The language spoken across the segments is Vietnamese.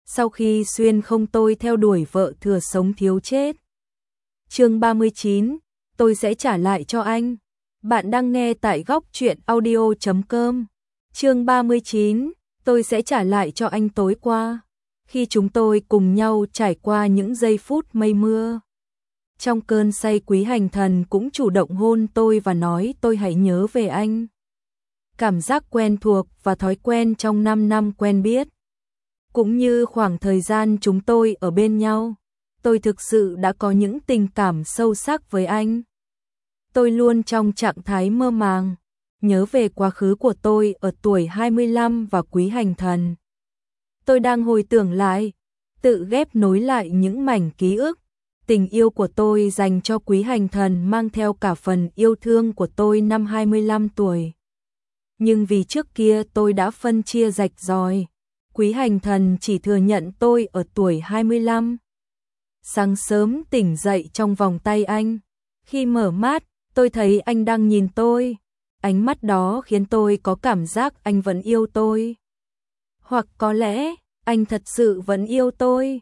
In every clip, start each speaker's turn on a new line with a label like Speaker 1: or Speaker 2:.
Speaker 1: sau khi xuyên không tôi theo đuổi vợ thừa sống thiếu chết. Chương 39, tôi sẽ trả lại cho anh. Bạn đang nghe tại góc truyện audio.com. Chương 39, tôi sẽ trả lại cho anh tối qua. Khi chúng tôi cùng nhau trải qua những giây phút mây mưa. Trong cơn say Quý Hành Thần cũng chủ động hôn tôi và nói tôi hãy nhớ về anh. Cảm giác quen thuộc và thói quen trong 5 năm quen biết. Cũng như khoảng thời gian chúng tôi ở bên nhau, tôi thực sự đã có những tình cảm sâu sắc với anh. Tôi luôn trong trạng thái mơ màng, nhớ về quá khứ của tôi ở tuổi 25 và Quý Hành Thần. Tôi đang hồi tưởng lại, tự ghép nối lại những mảnh ký ức. Tình yêu của tôi dành cho Quý Hành Thần mang theo cả phần yêu thương của tôi năm 25 tuổi. Nhưng vì trước kia tôi đã phân chia rạch ròi, Quý Hành Thần chỉ thừa nhận tôi ở tuổi 25. Sáng sớm tỉnh dậy trong vòng tay anh. Khi mở mắt, tôi thấy anh đang nhìn tôi. Ánh mắt đó khiến tôi có cảm giác anh vẫn yêu tôi. Hoặc có lẽ, anh thật sự vẫn yêu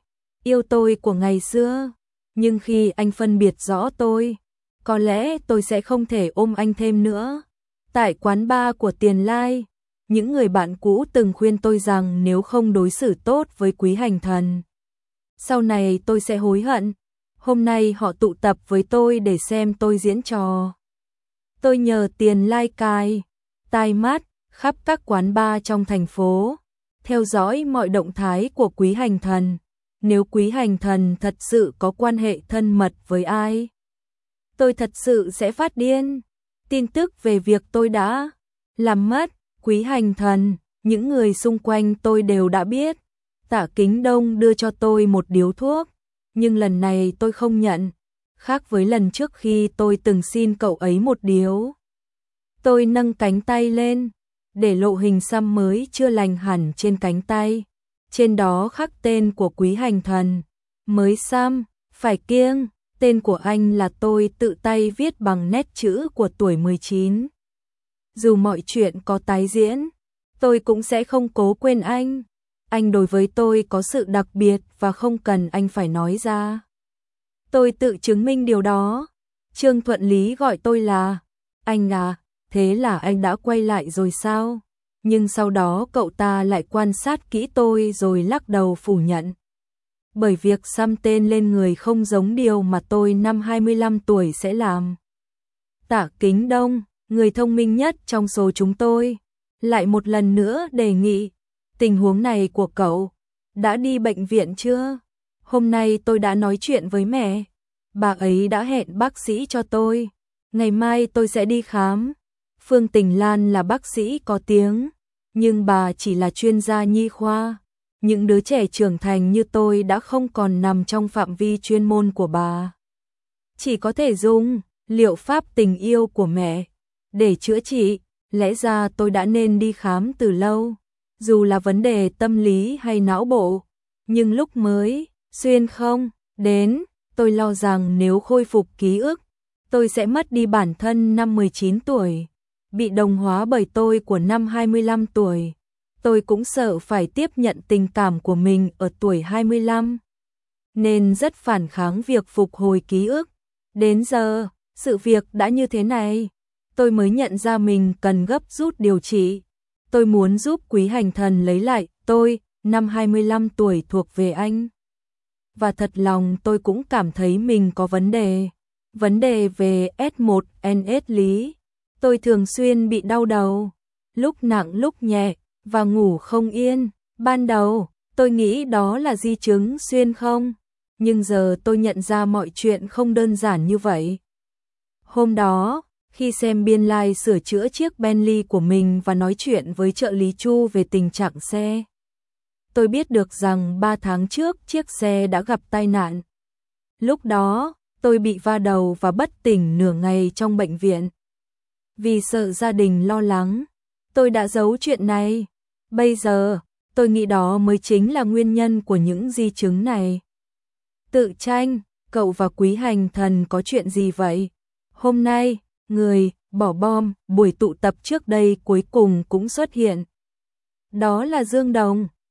Speaker 1: tôi của ngày xưa. Nhưng khi anh phân biệt rõ tôi, có lẽ tôi sẽ không thể ôm anh thêm nữa. Tại quán bar của Tiền Lai, những người bạn cũ từng khuyên tôi rằng nếu không đối xử tốt với Quý Hành Thần, sau này tôi sẽ hối hận. Hôm nay họ tụ tập với tôi để xem tôi diễn trò. Tôi nhờ Tiền Lai cài tai mắt khắp các quán bar trong thành phố, theo dõi mọi động thái của Quý Hành Thần. Nếu Quý Hành Thần thật sự có quan hệ thân mật với ai, tôi thật sự sẽ phát điên. Tin tức về việc tôi đã làm mất Quý Hành Thần, những người xung quanh tôi đều đã biết. Tạ Kính Đông đưa cho tôi một điếu thuốc, nhưng lần này tôi không nhận. Khác với lần trước khi tôi từng xin cậu ấy một điếu. Tôi nâng cánh tay lên, để lộ hình xăm mới chưa lành hẳn trên cánh tay. Trên đó khắc tên của Quý Hành Thần. Mới xăm, phải kiêng, tên của anh là tôi tự tay viết bằng nét chữ của tuổi 19. Dù mọi chuyện có tái diễn, tôi cũng sẽ không cố quên anh. Anh đối với tôi có sự đặc biệt và không cần anh phải nói ra. Tôi tự chứng minh điều đó. Trương Thuận Lý gọi tôi là anh à, thế là anh đã quay lại rồi sao? Nhưng sau đó cậu ta lại quan sát kỹ tôi rồi lắc đầu phủ nhận. Bởi việc xăm tên lên người không giống điều mà tôi năm 25 tuổi sẽ làm. Tạ Kính Đông, người thông minh nhất trong số chúng tôi, lại một lần nữa đề nghị. Tình huống này của cậu, đã đi bệnh viện chưa? Hôm nay tôi đã nói chuyện với mẹ. Bà ấy đã hẹn bác sĩ cho tôi. Ngày mai tôi sẽ đi khám. Phương Tình Lan là bác sĩ có tiếng, nhưng bà chỉ là chuyên gia nhi khoa. Những đứa trẻ trưởng thành như tôi đã không còn nằm trong phạm vi chuyên môn của bà. Chỉ có thể dùng liệu pháp tình yêu của mẹ để chữa trị. Lẽ ra tôi đã nên đi khám từ lâu, dù là vấn đề tâm lý hay não bộ. Nhưng lúc mới xuyên không đến, tôi lo rằng nếu khôi phục ký ức, tôi sẽ mất đi bản thân năm 19 tuổi, bị đồng hóa bởi tôi của năm 25 tuổi. Tôi cũng sợ phải tiếp nhận tình cảm của mình ở tuổi 25, nên rất phản kháng việc phục hồi ký ức. Đến giờ, sự việc đã như thế này, tôi mới nhận ra mình cần gấp rút điều trị. Tôi muốn giúp Quý Hành Thần lấy lại tôi, năm 25 tuổi thuộc về anh. Và thật lòng tôi cũng cảm thấy mình có vấn đề về S1NS lý. Tôi thường xuyên bị đau đầu, lúc nặng lúc nhẹ, và ngủ không yên. Ban đầu, tôi nghĩ đó là di chứng xuyên không, nhưng giờ tôi nhận ra mọi chuyện không đơn giản như vậy. Hôm đó, khi xem biên lai sửa chữa chiếc Bentley của mình và nói chuyện với trợ lý Chu về tình trạng xe, tôi biết được rằng 3 tháng trước chiếc xe đã gặp tai nạn. Lúc đó, tôi bị va đầu và bất tỉnh nửa ngày trong bệnh viện. Vì sợ gia đình lo lắng, tôi đã giấu chuyện này. Bây giờ, tôi nghĩ đó mới chính là nguyên nhân của những di chứng này. Tự tranh, cậu và Quý Hành Thần có chuyện gì vậy? Hôm nay, người bỏ bom buổi tụ tập trước đây cuối cùng cũng xuất hiện. Đó là Dương Đồng,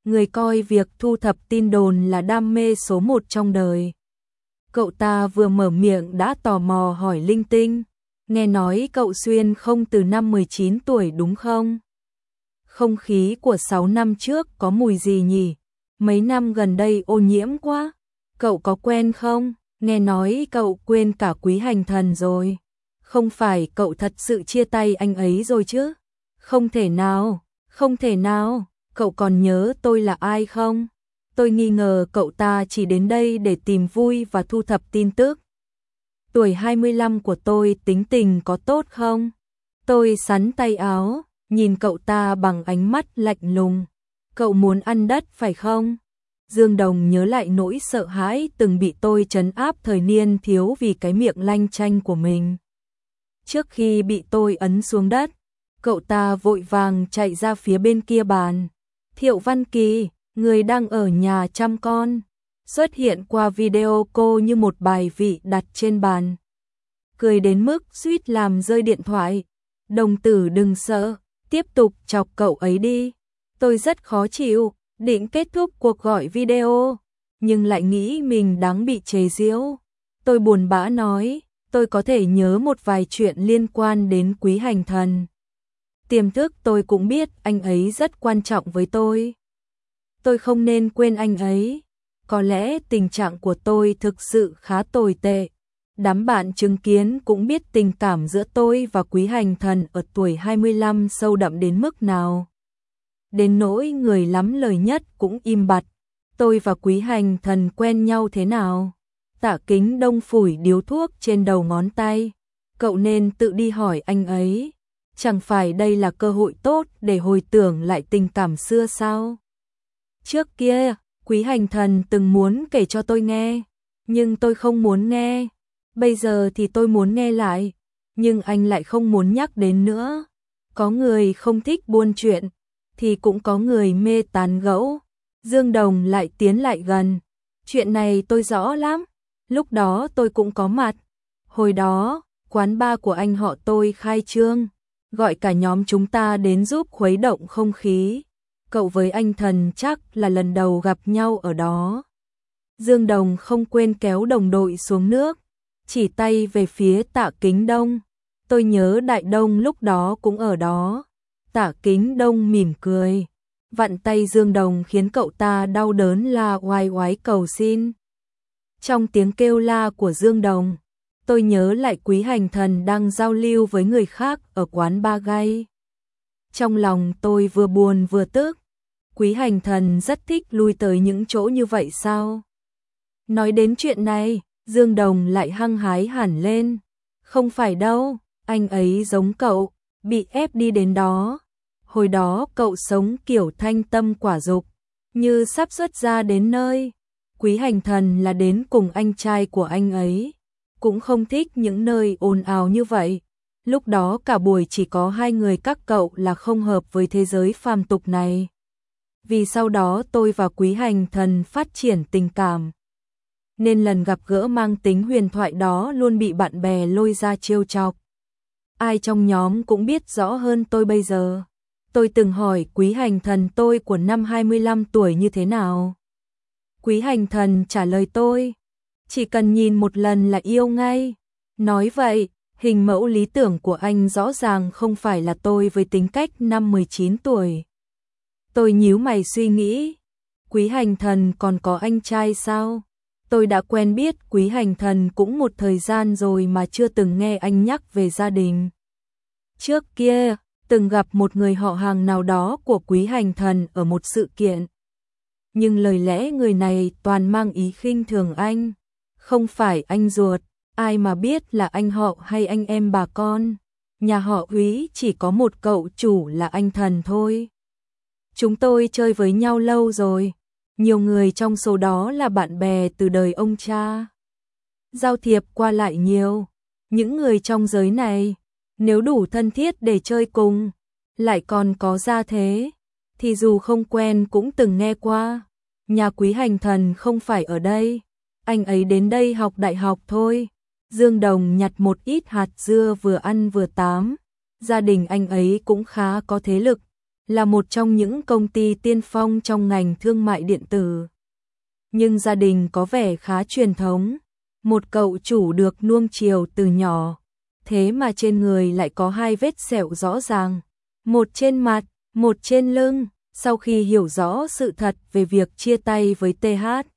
Speaker 1: người coi việc thu thập tin đồn là đam mê số một trong đời. Cậu ta vừa mở miệng đã tò mò hỏi linh tinh, nghe nói cậu xuyên không từ năm 19 tuổi đúng không? Không khí của 6 năm trước có mùi gì nhỉ? Mấy năm gần đây ô nhiễm quá. Cậu có quen không? Nghe nói cậu quên cả Quý Hành Thần rồi. Không phải cậu thật sự chia tay anh ấy rồi chứ? Không thể nào, không thể nào. Cậu còn nhớ tôi là ai không? Tôi nghi ngờ cậu ta chỉ đến đây để tìm vui và thu thập tin tức. Tuổi 25 của tôi tính tình có tốt không? Tôi xắn tay áo, nhìn cậu ta bằng ánh mắt lạnh lùng. Cậu muốn ăn đất phải không? Dương Đồng nhớ lại nỗi sợ hãi từng bị tôi trấn áp thời niên thiếu vì cái miệng lanh chanh của mình. Trước khi bị tôi ấn xuống đất, cậu ta vội vàng chạy ra phía bên kia bàn. Thiệu Văn Kỳ, người đang ở nhà chăm con, xuất hiện qua video cô như một bài vị đặt trên bàn. Cười đến mức suýt làm rơi điện thoại. Đồng tử đừng sợ, tiếp tục chọc cậu ấy đi. Tôi rất khó chịu, định kết thúc cuộc gọi video, nhưng lại nghĩ mình đáng bị chế giễu. Tôi buồn bã nói, tôi có thể nhớ một vài chuyện liên quan đến Quý Hành Thần. Tiềm thức tôi cũng biết anh ấy rất quan trọng với tôi. Tôi không nên quên anh ấy. Có lẽ tình trạng của tôi thực sự khá tồi tệ. Đám bạn chứng kiến cũng biết tình cảm giữa tôi và Quý Hành Thần ở tuổi 25 sâu đậm đến mức nào. Đến nỗi người lắm lời nhất cũng im bặt. Tôi và Quý Hành Thần quen nhau thế nào? Tạ Kính Đông phủi điếu thuốc trên đầu ngón tay. Cậu nên tự đi hỏi anh ấy. Chẳng phải đây là cơ hội tốt để hồi tưởng lại tình cảm xưa sao? Trước kia, Quý Hành Thần từng muốn kể cho tôi nghe, nhưng tôi không muốn nghe. Bây giờ thì tôi muốn nghe lại, nhưng anh lại không muốn nhắc đến nữa. Có người không thích buôn chuyện, thì cũng có người mê tán gẫu. Dương Đồng lại tiến lại gần. Chuyện này tôi rõ lắm, lúc đó tôi cũng có mặt. Hồi đó, quán bar của anh họ tôi khai trương, gọi cả nhóm chúng ta đến giúp khuấy động không khí. Cậu với anh Thần chắc là lần đầu gặp nhau ở đó. Dương Đồng không quên kéo đồng đội xuống nước, chỉ tay về phía Tạ Kính Đông. Tôi nhớ Đại Đông lúc đó cũng ở đó. Tạ Kính Đông mỉm cười, vặn tay Dương Đồng khiến cậu ta đau đớn la oai oái cầu xin. Trong tiếng kêu la của Dương Đồng, tôi nhớ lại Quý Hành Thần đang giao lưu với người khác ở quán bar gay. Trong lòng tôi vừa buồn vừa tức. Quý Hành Thần rất thích lui tới những chỗ như vậy sao? Nói đến chuyện này, Dương Đồng lại hăng hái hẳn lên. Không phải đâu, anh ấy giống cậu, bị ép đi đến đó. Hồi đó cậu sống kiểu thanh tâm quả dục, như sắp xuất gia đến nơi. Quý Hành Thần là đến cùng anh trai của anh ấy, cũng không thích những nơi ồn ào như vậy. Lúc đó cả buổi chỉ có hai người các cậu là không hợp với thế giới phàm tục này. Vì sau đó tôi và Quý Hành Thần phát triển tình cảm, nên lần gặp gỡ mang tính huyền thoại đó luôn bị bạn bè lôi ra trêu chọc. Ai trong nhóm cũng biết rõ hơn tôi bây giờ. Tôi từng hỏi Quý Hành Thần tôi của năm 25 tuổi như thế nào. Quý Hành Thần trả lời tôi, chỉ cần nhìn một lần là yêu ngay. Nói vậy, hình mẫu lý tưởng của anh rõ ràng không phải là tôi với tính cách năm 19 tuổi. Tôi nhíu mày suy nghĩ, Quý Hành Thần còn có anh trai sao? Tôi đã quen biết Quý Hành Thần cũng một thời gian rồi mà chưa từng nghe anh nhắc về gia đình. Trước kia, từng gặp một người họ hàng nào đó của Quý Hành Thần ở một sự kiện. Nhưng lời lẽ người này toàn mang ý khinh thường anh. Không phải anh ruột, ai mà biết là anh họ hay anh em bà con. Nhà họ Quý chỉ có một cậu chủ là anh Thần thôi. Chúng tôi chơi với nhau lâu rồi. Nhiều người trong số đó là bạn bè từ đời ông cha. Giao thiệp qua lại nhiều. Những người trong giới này, nếu đủ thân thiết để chơi cùng, lại còn có gia thế, thì dù không quen cũng từng nghe qua. Nhà Quý Hành Thần không phải ở đây, anh ấy đến đây học đại học thôi. Dương Đồng nhặt một ít hạt dưa vừa ăn vừa tám. Gia đình anh ấy cũng khá có thế lực, là một trong những công ty tiên phong trong ngành thương mại điện tử. Nhưng gia đình có vẻ khá truyền thống, một cậu chủ được nuông chiều từ nhỏ, thế mà trên người lại có 2 vết sẹo rõ ràng, một trên mặt, một trên lưng. Sau khi hiểu rõ sự thật về việc chia tay với TH,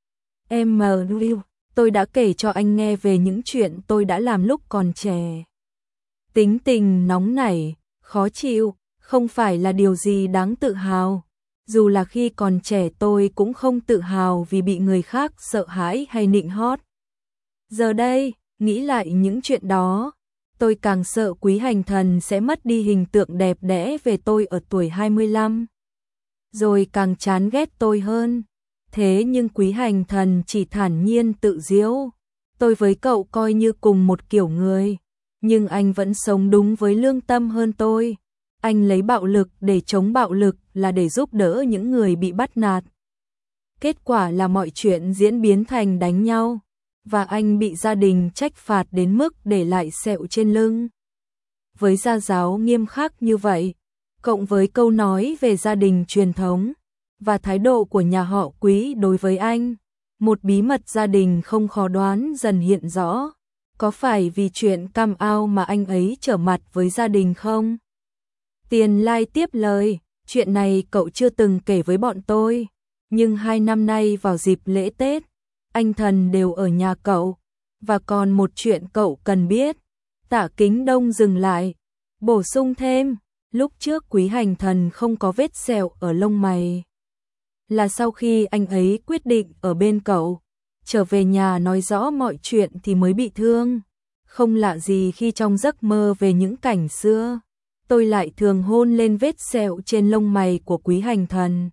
Speaker 1: tôi đã kể cho anh nghe về những chuyện tôi đã làm lúc còn trẻ. Tính tình nóng nảy, khó chịu, không phải là điều gì đáng tự hào. Dù là khi còn trẻ tôi cũng không tự hào vì bị người khác sợ hãi hay nịnh hót. Giờ đây, nghĩ lại những chuyện đó, tôi càng sợ Quý Hành Thần sẽ mất đi hình tượng đẹp đẽ về tôi ở tuổi 25. Rồi càng chán ghét tôi hơn. Thế nhưng Quý Hành Thần chỉ thản nhiên tự giễu. Tôi với cậu coi như cùng một kiểu người, nhưng anh vẫn sống đúng với lương tâm hơn tôi. Anh lấy bạo lực để chống bạo lực là để giúp đỡ những người bị bắt nạt. Kết quả là mọi chuyện diễn biến thành đánh nhau, và anh bị gia đình trách phạt đến mức để lại sẹo trên lưng. Với gia giáo nghiêm khắc như vậy, cộng với câu nói về gia đình truyền thống và thái độ của nhà họ Quý đối với anh, một bí mật gia đình không khó đoán dần hiện rõ. Có phải vì chuyện cam ao mà anh ấy trở mặt với gia đình không? Tiền Lai tiếp lời, chuyện này cậu chưa từng kể với bọn tôi, nhưng 2 năm nay vào dịp lễ Tết, anh Thần đều ở nhà cậu, và còn một chuyện cậu cần biết. Tạ Kính Đông dừng lại, bổ sung thêm, lúc trước Quý Hành Thần không có vết sẹo ở lông mày. Là sau khi anh ấy quyết định ở bên cậu, trở về nhà nói rõ mọi chuyện thì mới bị thương. Không lạ gì khi trong giấc mơ về những cảnh xưa, tôi lại thường hôn lên vết sẹo trên lông mày của Quý Hành Thần.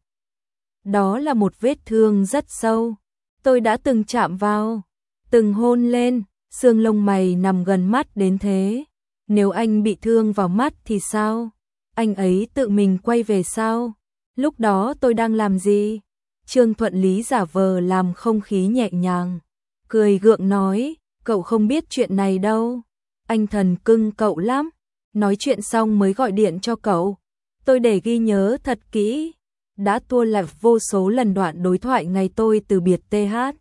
Speaker 1: Đó là một vết thương rất sâu, tôi đã từng chạm vào, từng hôn lên, xương lông mày nằm gần mắt đến thế. Nếu anh bị thương vào mắt thì sao? Anh ấy tự mình quay về sao? Lúc đó tôi đang làm gì? Trương Thuận Lý giả vờ làm không khí nhẹ nhàng, cười gượng nói, cậu không biết chuyện này đâu. Anh Thần cưng cậu lắm. Nói chuyện xong mới gọi điện cho cậu. Tôi để ghi nhớ thật kỹ. Đã tua lại vô số lần đoạn đối thoại ngày tôi từ biệt TH.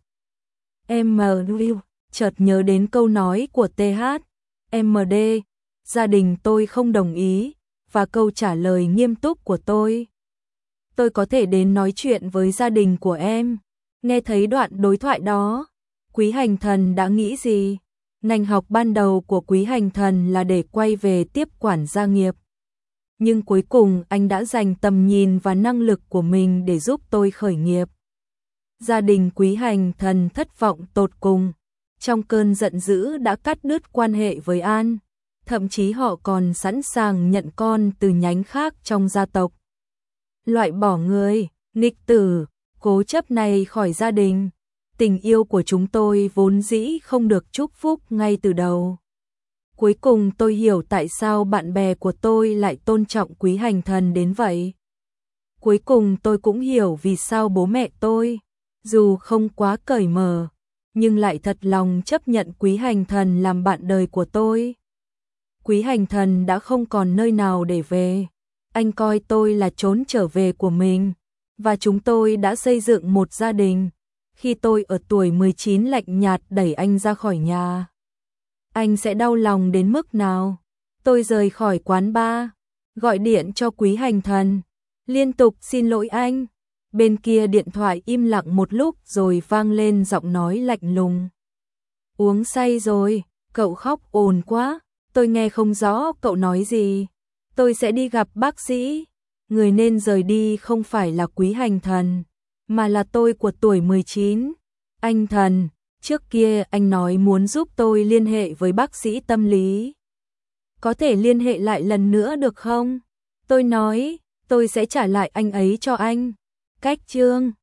Speaker 1: Chợt nhớ đến câu nói của TH. MD, gia đình tôi không đồng ý, và câu trả lời nghiêm túc của tôi. Tôi có thể đến nói chuyện với gia đình của em. Nghe thấy đoạn đối thoại đó, Quý Hành Thần đã nghĩ gì? Ngành học ban đầu của Quý Hành Thần là để quay về tiếp quản gia nghiệp. Nhưng cuối cùng anh đã dành tầm nhìn và năng lực của mình để giúp tôi khởi nghiệp. Gia đình Quý Hành Thần thất vọng tột cùng. Trong cơn giận dữ đã cắt đứt quan hệ với An. Thậm chí họ còn sẵn sàng nhận con từ nhánh khác trong gia tộc. Loại bỏ người, nghịch tử, cố chấp này khỏi gia đình. Tình yêu của chúng tôi vốn dĩ không được chúc phúc ngay từ đầu. Cuối cùng tôi hiểu tại sao bạn bè của tôi lại tôn trọng Quý Hành Thần đến vậy. Cuối cùng tôi cũng hiểu vì sao bố mẹ tôi, dù không quá cởi mở, nhưng lại thật lòng chấp nhận Quý Hành Thần làm bạn đời của tôi. Quý Hành Thần đã không còn nơi nào để về. Anh coi tôi là trốn trở về của mình, và chúng tôi đã xây dựng một gia đình. Khi tôi ở tuổi 19 lạnh nhạt đẩy anh ra khỏi nhà, anh sẽ đau lòng đến mức nào? Tôi rời khỏi quán bar, gọi điện cho Quý Hành Thần, liên tục xin lỗi anh. Bên kia điện thoại im lặng một lúc rồi vang lên giọng nói lạnh lùng. Uống say rồi, cậu khóc ồn quá, tôi nghe không rõ cậu nói gì. Tôi sẽ đi gặp bác sĩ. Người nên rời đi không phải là Quý Hành Thần, mà là tôi của tuổi 19. Anh Thần, trước kia anh nói muốn giúp tôi liên hệ với bác sĩ tâm lý. Có thể liên hệ lại lần nữa được không? Tôi nói, tôi sẽ trả lại anh ấy cho anh. Cách chương